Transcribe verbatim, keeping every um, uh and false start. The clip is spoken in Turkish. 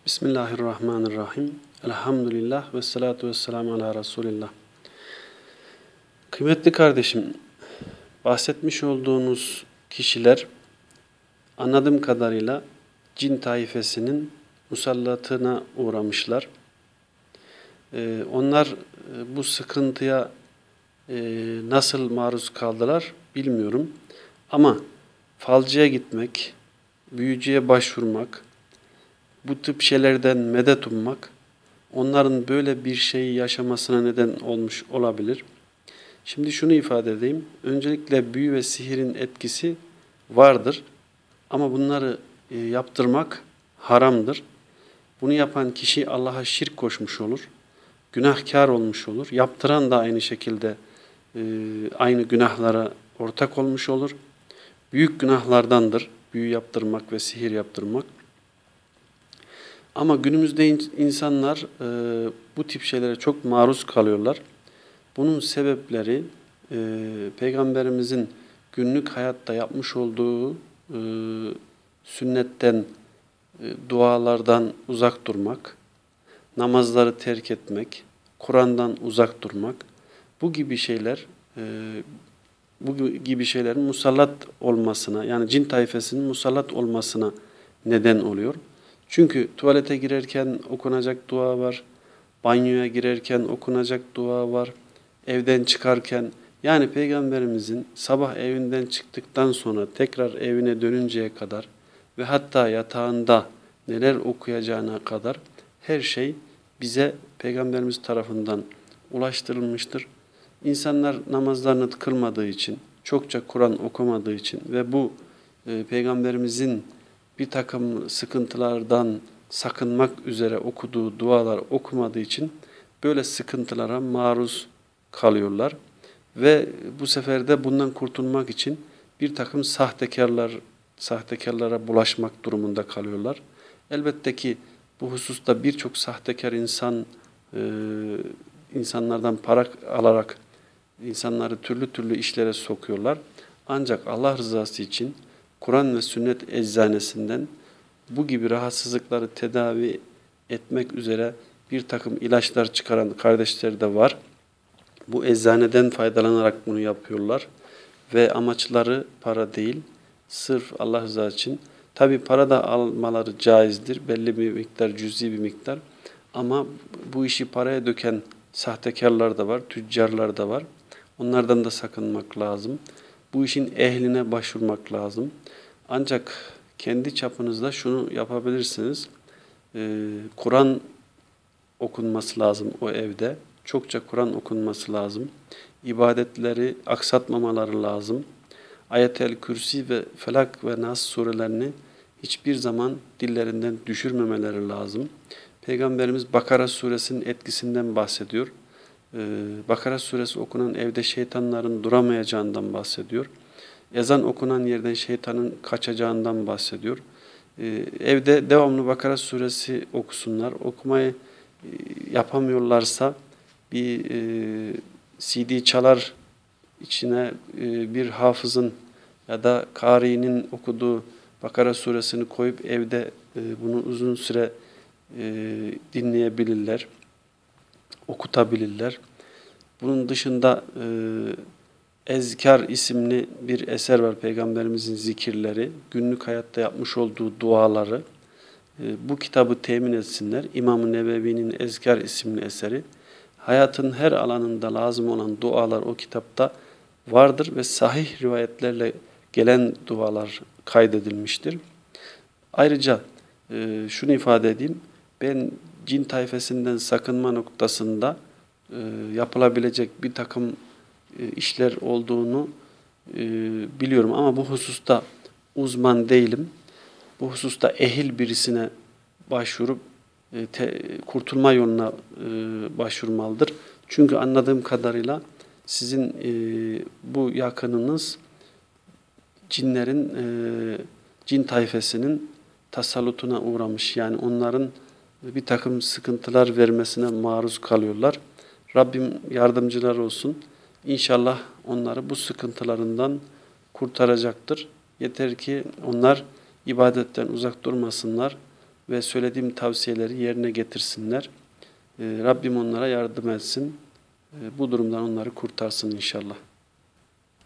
Bismillahirrahmanirrahim. Elhamdülillah ve salatu ve selamu ala Resulillah. Kıymetli kardeşim, bahsetmiş olduğunuz kişiler anladığım kadarıyla cin taifesinin musallatına uğramışlar. Ee, onlar e, bu sıkıntıya e, nasıl maruz kaldılar bilmiyorum. Ama falcıya gitmek, büyücüye başvurmak, bu tip şeylerden medet ummak, onların böyle bir şeyi yaşamasına neden olmuş olabilir. Şimdi şunu ifade edeyim. Öncelikle büyü ve sihirin etkisi vardır. Ama bunları e, yaptırmak haramdır. Bunu yapan kişi Allah'a şirk koşmuş olur. Günahkar olmuş olur. Yaptıran da aynı şekilde e, aynı günahlara ortak olmuş olur. Büyük günahlardandır büyü yaptırmak ve sihir yaptırmak. Ama günümüzde insanlar e, bu tip şeylere çok maruz kalıyorlar. Bunun sebepleri e, Peygamberimizin günlük hayatta yapmış olduğu e, sünnetten, e, dualardan uzak durmak, namazları terk etmek, Kur'an'dan uzak durmak, bu gibi şeyler, e, bu gibi şeylerin musallat olmasına, yani cin tayfesinin musallat olmasına neden oluyor. Çünkü tuvalete girerken okunacak dua var, banyoya girerken okunacak dua var, evden çıkarken, yani Peygamberimizin sabah evinden çıktıktan sonra tekrar evine dönünceye kadar ve hatta yatağında neler okuyacağına kadar her şey bize Peygamberimiz tarafından ulaştırılmıştır. İnsanlar namazlarını kılmadığı için, çokça Kur'an okumadığı için ve bu e, Peygamberimizin bir takım sıkıntılardan sakınmak üzere okuduğu dualar okumadığı için böyle sıkıntılara maruz kalıyorlar. Ve bu sefer de bundan kurtulmak için bir takım sahtekarlar, sahtekarlara bulaşmak durumunda kalıyorlar. Elbette ki bu hususta birçok sahtekar insan e, insanlardan para alarak insanları türlü türlü işlere sokuyorlar. Ancak Allah rızası için Kur'an ve sünnet eczanesinden bu gibi rahatsızlıkları tedavi etmek üzere bir takım ilaçlar çıkaran kardeşler de var. Bu eczaneden faydalanarak bunu yapıyorlar ve amaçları para değil, sırf Allah rızası için. Tabi para da almaları caizdir, belli bir miktar, cüzi bir miktar. Ama bu işi paraya döken sahtekarlar da var, tüccarlar da var. Onlardan da sakınmak lazım. Bu işin ehline başvurmak lazım. Ancak kendi çapınızda şunu yapabilirsiniz. Ee, Kur'an okunması lazım o evde. Çokça Kur'an okunması lazım. İbadetleri aksatmamaları lazım. Ayet-el Kürsi ve Felak ve Nas surelerini hiçbir zaman dillerinden düşürmemeleri lazım. Peygamberimiz Bakara suresinin etkisinden bahsediyor. Ee, Bakara suresi okunan evde şeytanların duramayacağından bahsediyor. Ezan okunan yerden şeytanın kaçacağından bahsediyor. Ee, evde devamlı Bakara suresi okusunlar. Okumayı e, yapamıyorlarsa bir e, C D çalar, içine e, bir hafızın ya da kari'nin okuduğu Bakara suresini koyup evde e, bunu uzun süre e, dinleyebilirler, okutabilirler. Bunun dışında e, Ezkar isimli bir eser var, Peygamberimizin zikirleri, günlük hayatta yapmış olduğu duaları. E, bu kitabı temin etsinler. İmam-ı Nevevi'nin Ezkar isimli eseri. Hayatın her alanında lazım olan dualar o kitapta vardır ve sahih rivayetlerle gelen dualar kaydedilmiştir. Ayrıca e, şunu ifade edeyim, ben cin tayfesinden sakınma noktasında e, yapılabilecek bir takım e, işler olduğunu e, biliyorum ama bu hususta uzman değilim. Bu hususta ehil birisine başvurup e, te, kurtulma yoluna e, başvurmalıdır. Çünkü anladığım kadarıyla sizin e, bu yakınınız cinlerin, e, cin tayfesinin tasallutuna uğramış. Yani onların bir takım sıkıntılar vermesine maruz kalıyorlar. Rabbim yardımcılar olsun. İnşallah onları bu sıkıntılarından kurtaracaktır. Yeter ki onlar ibadetten uzak durmasınlar. ve söylediğim tavsiyeleri yerine getirsinler. E, Rabbim onlara yardım etsin. E, bu durumdan onları kurtarsın inşallah.